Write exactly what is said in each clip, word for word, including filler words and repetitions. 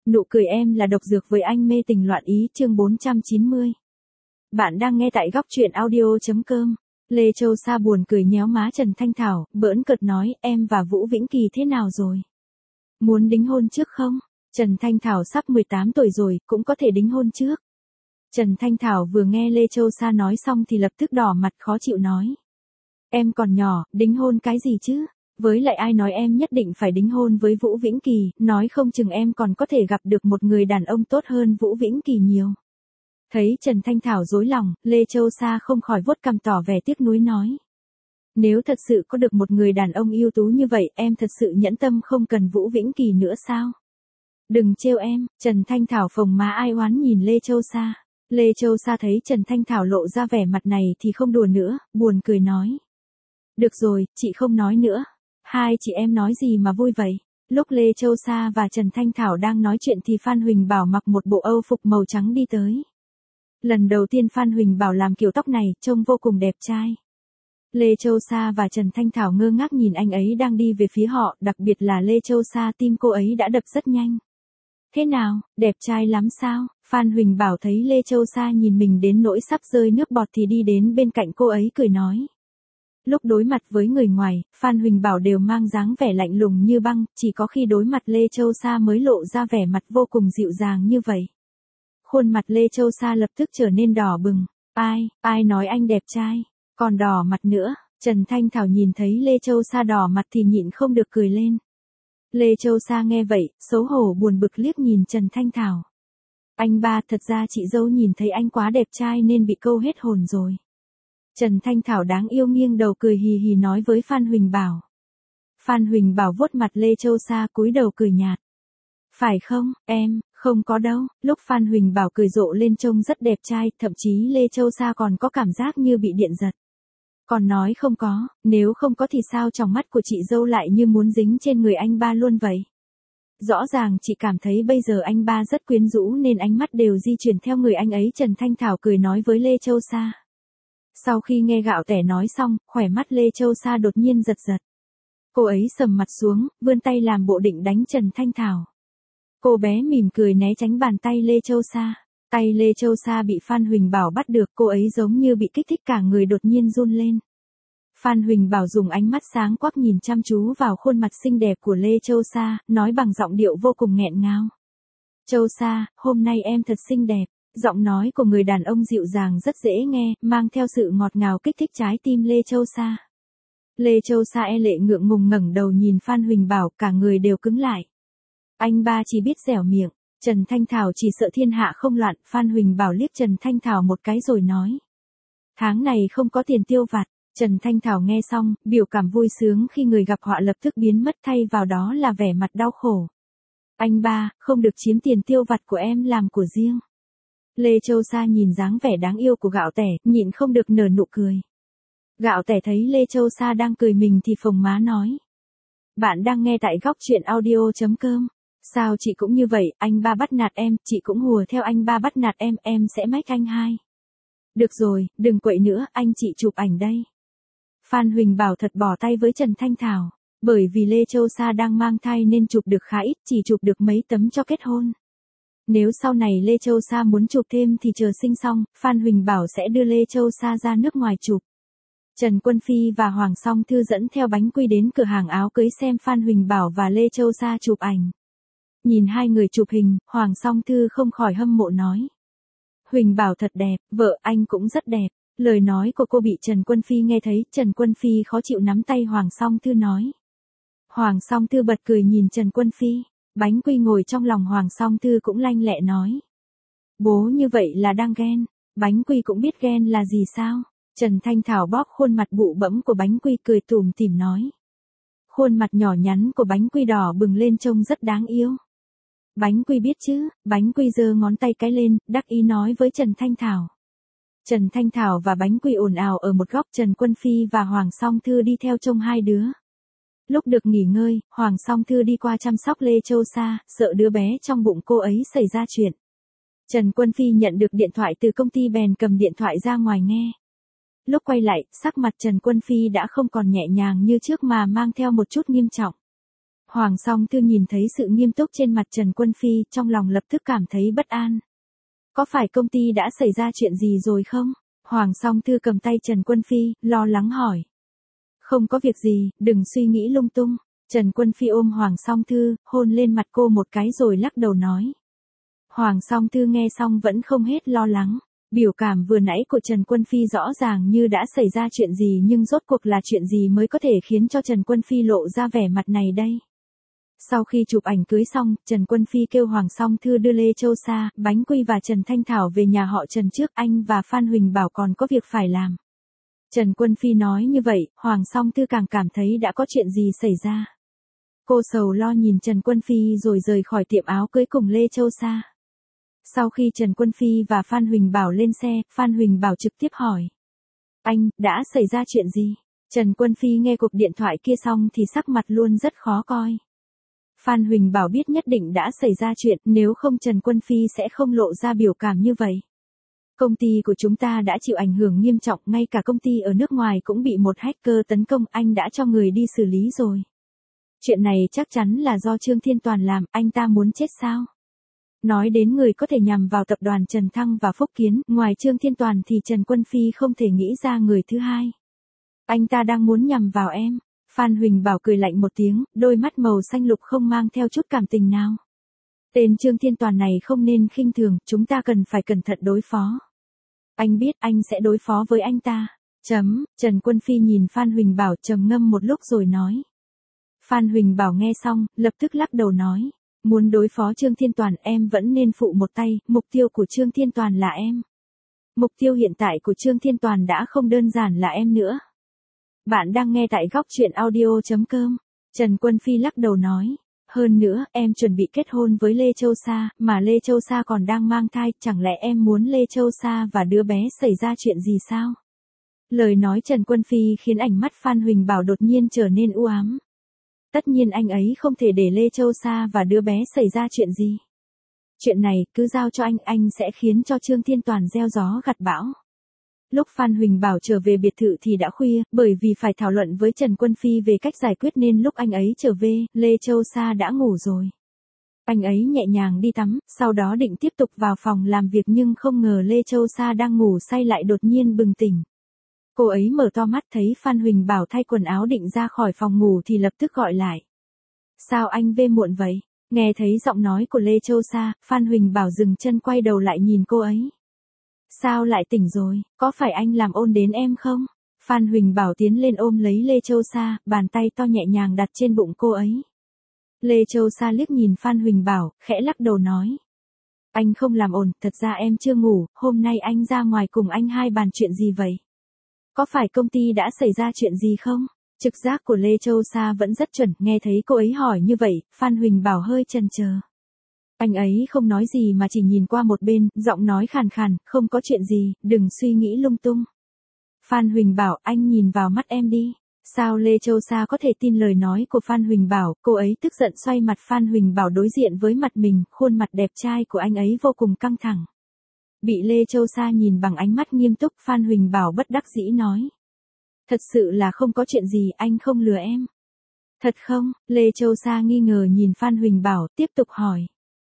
Nụ cười em là độc dược với anh mê tình loạn ý chương bốn trăm chín mươi. Bạn đang nghe tại góc truyện audio.com. Lê Châu Sa buồn cười nhéo má Trần Thanh Thảo, bỡn cợt nói em và Vũ Vĩnh Kỳ thế nào rồi? Muốn đính hôn trước không? Trần Thanh Thảo sắp mười tám tuổi rồi, cũng có thể đính hôn trước. Trần Thanh Thảo vừa nghe Lê Châu Sa nói xong thì lập tức đỏ mặt khó chịu nói. Em còn nhỏ, đính hôn cái gì chứ? Với lại ai nói em nhất định phải đính hôn với Vũ Vĩnh Kỳ, nói không chừng em còn có thể gặp được một người đàn ông tốt hơn Vũ Vĩnh Kỳ nhiều. Thấy Trần Thanh Thảo dối lòng, Lê Châu Sa không khỏi vuốt cằm tỏ vẻ tiếc nuối nói. Nếu thật sự có được một người đàn ông ưu tú như vậy, em thật sự nhẫn tâm không cần Vũ Vĩnh Kỳ nữa sao? Đừng trêu em, Trần Thanh Thảo phồng má ai oán nhìn Lê Châu Sa. Lê Châu Sa thấy Trần Thanh Thảo lộ ra vẻ mặt này thì không đùa nữa, buồn cười nói. Được rồi, chị không nói nữa. Hai chị em nói gì mà vui vậy? Lúc Lê Châu Sa và Trần Thanh Thảo đang nói chuyện thì Phan Huỳnh Bảo mặc một bộ âu phục màu trắng đi tới. Lần đầu tiên Phan Huỳnh Bảo làm kiểu tóc này, trông vô cùng đẹp trai. Lê Châu Sa và Trần Thanh Thảo ngơ ngác nhìn anh ấy đang đi về phía họ, đặc biệt là Lê Châu Sa, tim cô ấy đã đập rất nhanh. Thế nào, đẹp trai lắm sao? Phan Huỳnh Bảo thấy Lê Châu Sa nhìn mình đến nỗi sắp rơi nước bọt thì đi đến bên cạnh cô ấy cười nói. Lúc đối mặt với người ngoài, Phan Huỳnh Bảo đều mang dáng vẻ lạnh lùng như băng, chỉ có khi đối mặt Lê Châu Sa mới lộ ra vẻ mặt vô cùng dịu dàng như vậy. Khuôn mặt Lê Châu Sa lập tức trở nên đỏ bừng. Ai, ai nói anh đẹp trai, còn đỏ mặt nữa. Trần Thanh Thảo nhìn thấy Lê Châu Sa đỏ mặt thì nhịn không được cười lên. Lê Châu Sa nghe vậy, xấu hổ buồn bực liếc nhìn Trần Thanh Thảo. Anh ba, thật ra chị dâu nhìn thấy anh quá đẹp trai nên bị câu hết hồn rồi. Trần Thanh Thảo đáng yêu nghiêng đầu cười hì hì nói với Phan Huỳnh Bảo. Phan Huỳnh Bảo vuốt mặt Lê Châu Sa cúi đầu cười nhạt. Phải không, em, không có đâu. Lúc Phan Huỳnh Bảo cười rộ lên trông rất đẹp trai, thậm chí Lê Châu Sa còn có cảm giác như bị điện giật. Còn nói không có, nếu không có thì sao tròng mắt của chị dâu lại như muốn dính trên người anh ba luôn vậy? Rõ ràng chị cảm thấy bây giờ anh ba rất quyến rũ nên ánh mắt đều di chuyển theo người anh ấy. Trần Thanh Thảo cười nói với Lê Châu Sa. Sau khi nghe gạo tẻ nói xong, khỏe mắt Lê Châu Sa đột nhiên giật giật. Cô ấy sầm mặt xuống, vươn tay làm bộ định đánh Trần Thanh Thảo. Cô bé mỉm cười né tránh bàn tay Lê Châu Sa. Tay Lê Châu Sa bị Phan Huỳnh Bảo bắt được, cô ấy giống như bị kích thích cả người đột nhiên run lên. Phan Huỳnh Bảo dùng ánh mắt sáng quắc nhìn chăm chú vào khuôn mặt xinh đẹp của Lê Châu Sa, nói bằng giọng điệu vô cùng nghẹn ngào. Châu Sa, hôm nay em thật xinh đẹp. Giọng nói của người đàn ông dịu dàng rất dễ nghe, mang theo sự ngọt ngào kích thích trái tim Lê Châu Sa. Lê Châu Sa e lệ ngượng ngùng ngẩng đầu nhìn Phan Huỳnh Bảo, cả người đều cứng lại. Anh ba chỉ biết dẻo miệng, Trần Thanh Thảo chỉ sợ thiên hạ không loạn. Phan Huỳnh Bảo liếc Trần Thanh Thảo một cái rồi nói. Tháng này không có tiền tiêu vặt. Trần Thanh Thảo nghe xong, biểu cảm vui sướng khi người gặp họa lập tức biến mất, thay vào đó là vẻ mặt đau khổ. Anh ba, không được chiếm tiền tiêu vặt của em làm của riêng. Lê Châu Sa nhìn dáng vẻ đáng yêu của gạo tẻ, nhịn không được nở nụ cười. Gạo tẻ thấy Lê Châu Sa đang cười mình thì phồng má nói. Bạn đang nghe tại góc truyện audio.com. Sao chị cũng như vậy, anh ba bắt nạt em, chị cũng hùa theo anh ba bắt nạt em, em sẽ mách anh hai. Được rồi, đừng quậy nữa, anh chị chụp ảnh đây. Phan Huỳnh Bảo thật bỏ tay với Trần Thanh Thảo. Bởi vì Lê Châu Sa đang mang thai nên chụp được khá ít, chỉ chụp được mấy tấm cho kết hôn. Nếu sau này Lê Châu Sa muốn chụp thêm thì chờ sinh xong, Phan Huỳnh Bảo sẽ đưa Lê Châu Sa ra nước ngoài chụp. Trần Quân Phi và Hoàng Song Thư dẫn theo Bánh Quy đến cửa hàng áo cưới xem Phan Huỳnh Bảo và Lê Châu Sa chụp ảnh. Nhìn hai người chụp hình, Hoàng Song Thư không khỏi hâm mộ nói. Huỳnh Bảo thật đẹp, vợ anh cũng rất đẹp. Lời nói của cô bị Trần Quân Phi nghe thấy, Trần Quân Phi khó chịu nắm tay Hoàng Song Thư nói. Hoàng Song Thư bật cười nhìn Trần Quân Phi. Bánh Quy ngồi trong lòng Hoàng Song Thư cũng lanh lẹ nói. Bố như vậy là đang ghen. Bánh Quy cũng biết ghen là gì sao? Trần Thanh Thảo bóp khuôn mặt bụ bẫm của Bánh Quy cười tủm tỉm nói. Khuôn mặt nhỏ nhắn của Bánh Quy đỏ bừng lên trông rất đáng yêu. Bánh Quy biết chứ? Bánh Quy giơ ngón tay cái lên, đắc ý nói với Trần Thanh Thảo. Trần Thanh Thảo và Bánh Quy ồn ào ở một góc, Trần Quân Phi và Hoàng Song Thư đi theo trông hai đứa. Lúc được nghỉ ngơi, Hoàng Song Thư đi qua chăm sóc Lê Châu Sa, sợ đứa bé trong bụng cô ấy xảy ra chuyện. Trần Quân Phi nhận được điện thoại từ công ty bèn cầm điện thoại ra ngoài nghe. Lúc quay lại, sắc mặt Trần Quân Phi đã không còn nhẹ nhàng như trước mà mang theo một chút nghiêm trọng. Hoàng Song Thư nhìn thấy sự nghiêm túc trên mặt Trần Quân Phi, trong lòng lập tức cảm thấy bất an. Có phải công ty đã xảy ra chuyện gì rồi không? Hoàng Song Thư cầm tay Trần Quân Phi, lo lắng hỏi. Không có việc gì, đừng suy nghĩ lung tung. Trần Quân Phi ôm Hoàng Song Thư, hôn lên mặt cô một cái rồi lắc đầu nói. Hoàng Song Thư nghe xong vẫn không hết lo lắng. Biểu cảm vừa nãy của Trần Quân Phi rõ ràng như đã xảy ra chuyện gì, nhưng rốt cuộc là chuyện gì mới có thể khiến cho Trần Quân Phi lộ ra vẻ mặt này đây? Sau khi chụp ảnh cưới xong, Trần Quân Phi kêu Hoàng Song Thư đưa Lê Châu Sa, Bánh Quy và Trần Thanh Thảo về nhà họ Trần trước, anh và Phan Huỳnh Bảo còn có việc phải làm. Trần Quân Phi nói như vậy, Hoàng Song Thư càng cảm thấy đã có chuyện gì xảy ra. Cô sầu lo nhìn Trần Quân Phi rồi rời khỏi tiệm áo cưới cùng Lê Châu Sa. Sau khi Trần Quân Phi và Phan Huỳnh Bảo lên xe, Phan Huỳnh Bảo trực tiếp hỏi. Anh, đã xảy ra chuyện gì? Trần Quân Phi nghe cuộc điện thoại kia xong thì sắc mặt luôn rất khó coi. Phan Huỳnh Bảo biết nhất định đã xảy ra chuyện, nếu không Trần Quân Phi sẽ không lộ ra biểu cảm như vậy. Công ty của chúng ta đã chịu ảnh hưởng nghiêm trọng, ngay cả công ty ở nước ngoài cũng bị một hacker tấn công, anh đã cho người đi xử lý rồi. Chuyện này chắc chắn là do Trương Thiên Toàn làm, anh ta muốn chết sao? Nói đến người có thể nhằm vào tập đoàn Trần Thăng và Phúc Kiến, ngoài Trương Thiên Toàn thì Trần Quân Phi không thể nghĩ ra người thứ hai. Anh ta đang muốn nhằm vào em. Phan Huỳnh Bảo cười lạnh một tiếng, đôi mắt màu xanh lục không mang theo chút cảm tình nào. Tên Trương Thiên Toàn này không nên khinh thường, chúng ta cần phải cẩn thận đối phó. Anh biết anh sẽ đối phó với anh ta. Chấm, Trần Quân Phi nhìn Phan Huỳnh Bảo trầm ngâm một lúc rồi nói. Phan Huỳnh Bảo nghe xong, lập tức lắc đầu nói. Muốn đối phó Trương Thiên Toàn em vẫn nên phụ một tay, mục tiêu của Trương Thiên Toàn là em. Mục tiêu hiện tại của Trương Thiên Toàn đã không đơn giản là em nữa. Bạn đang nghe tại góc truyện audio chấm com. Trần Quân Phi lắc đầu nói. Hơn nữa, em chuẩn bị kết hôn với Lê Châu Sa, mà Lê Châu Sa còn đang mang thai, chẳng lẽ em muốn Lê Châu Sa và đứa bé xảy ra chuyện gì sao? Lời nói Trần Quân Phi khiến ánh mắt Phan Huỳnh Bảo đột nhiên trở nên u ám. Tất nhiên anh ấy không thể để Lê Châu Sa và đứa bé xảy ra chuyện gì. Chuyện này cứ giao cho anh, anh sẽ khiến cho Trương Thiên Toàn gieo gió gặt bão. Lúc Phan Huỳnh Bảo trở về biệt thự thì đã khuya, bởi vì phải thảo luận với Trần Quân Phi về cách giải quyết nên lúc anh ấy trở về, Lê Châu Sa đã ngủ rồi. Anh ấy nhẹ nhàng đi tắm, sau đó định tiếp tục vào phòng làm việc nhưng không ngờ Lê Châu Sa đang ngủ say lại đột nhiên bừng tỉnh. Cô ấy mở to mắt thấy Phan Huỳnh Bảo thay quần áo định ra khỏi phòng ngủ thì lập tức gọi lại. Sao anh về muộn vậy? Nghe thấy giọng nói của Lê Châu Sa, Phan Huỳnh Bảo dừng chân quay đầu lại nhìn cô ấy. Sao lại tỉnh rồi, có phải anh làm ôn đến em không? Phan Huỳnh Bảo tiến lên ôm lấy Lê Châu Sa, bàn tay to nhẹ nhàng đặt trên bụng cô ấy. Lê Châu Sa liếc nhìn Phan Huỳnh Bảo, khẽ lắc đầu nói. Anh không làm ồn, thật ra em chưa ngủ, hôm nay anh ra ngoài cùng anh hai bàn chuyện gì vậy? Có phải công ty đã xảy ra chuyện gì không? Trực giác của Lê Châu Sa vẫn rất chuẩn, nghe thấy cô ấy hỏi như vậy, Phan Huỳnh Bảo hơi chần chờ. Anh ấy không nói gì mà chỉ nhìn qua một bên, giọng nói khàn khàn, không có chuyện gì, đừng suy nghĩ lung tung. Phan Huỳnh Bảo, anh nhìn vào mắt em đi. Sao Lê Châu Sa có thể tin lời nói của Phan Huỳnh Bảo, cô ấy tức giận xoay mặt Phan Huỳnh Bảo đối diện với mặt mình, khuôn mặt đẹp trai của anh ấy vô cùng căng thẳng. Bị Lê Châu Sa nhìn bằng ánh mắt nghiêm túc, Phan Huỳnh Bảo bất đắc dĩ nói. Thật sự là không có chuyện gì, anh không lừa em. Thật không? Lê Châu Sa nghi ngờ nhìn Phan Huỳnh Bảo, tiếp tục hỏi.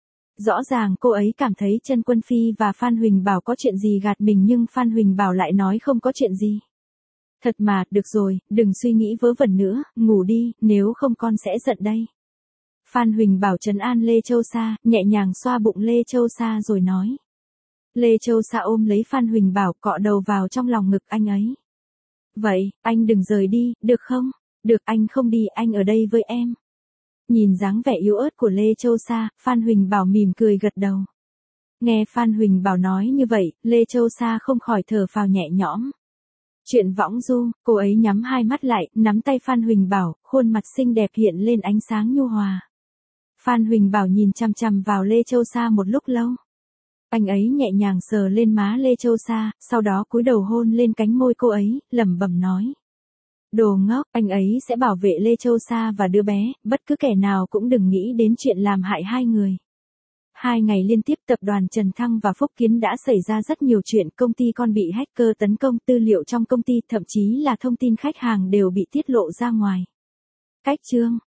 Rõ ràng cô ấy cảm thấy Trần Quân Phi và Phan Huỳnh Bảo có chuyện gì gạt mình nhưng Phan Huỳnh Bảo lại nói không có chuyện gì. Thật mà, được rồi, đừng suy nghĩ vớ vẩn nữa, ngủ đi, nếu không con sẽ giận đây. Phan Huỳnh Bảo trấn an Lê Châu Sa, nhẹ nhàng xoa bụng Lê Châu Sa rồi nói. Lê Châu Sa ôm lấy Phan Huỳnh Bảo cọ đầu vào trong lòng ngực anh ấy. Vậy, anh đừng rời đi, được không? Được, anh không đi, anh ở đây với em. Nhìn dáng vẻ yếu ớt của Lê Châu Sa, Phan Huỳnh Bảo mỉm cười gật đầu. Nghe Phan Huỳnh Bảo nói như vậy, Lê Châu Sa không khỏi thở phào nhẹ nhõm. Chuyện võng du, cô ấy nhắm hai mắt lại, nắm tay Phan Huỳnh Bảo, khuôn mặt xinh đẹp hiện lên ánh sáng nhu hòa. Phan Huỳnh Bảo nhìn chằm chằm vào Lê Châu Sa một lúc lâu. Anh ấy nhẹ nhàng sờ lên má Lê Châu Sa, sau đó cúi đầu hôn lên cánh môi cô ấy, lẩm bẩm nói. Đồ ngốc, anh ấy sẽ bảo vệ Lê Châu Sa và đứa bé, bất cứ kẻ nào cũng đừng nghĩ đến chuyện làm hại hai người. Hai ngày liên tiếp tập đoàn Trần Thăng và Phúc Kiến đã xảy ra rất nhiều chuyện, công ty con bị hacker tấn công, tư liệu trong công ty, thậm chí là thông tin khách hàng đều bị tiết lộ ra ngoài. Cách chương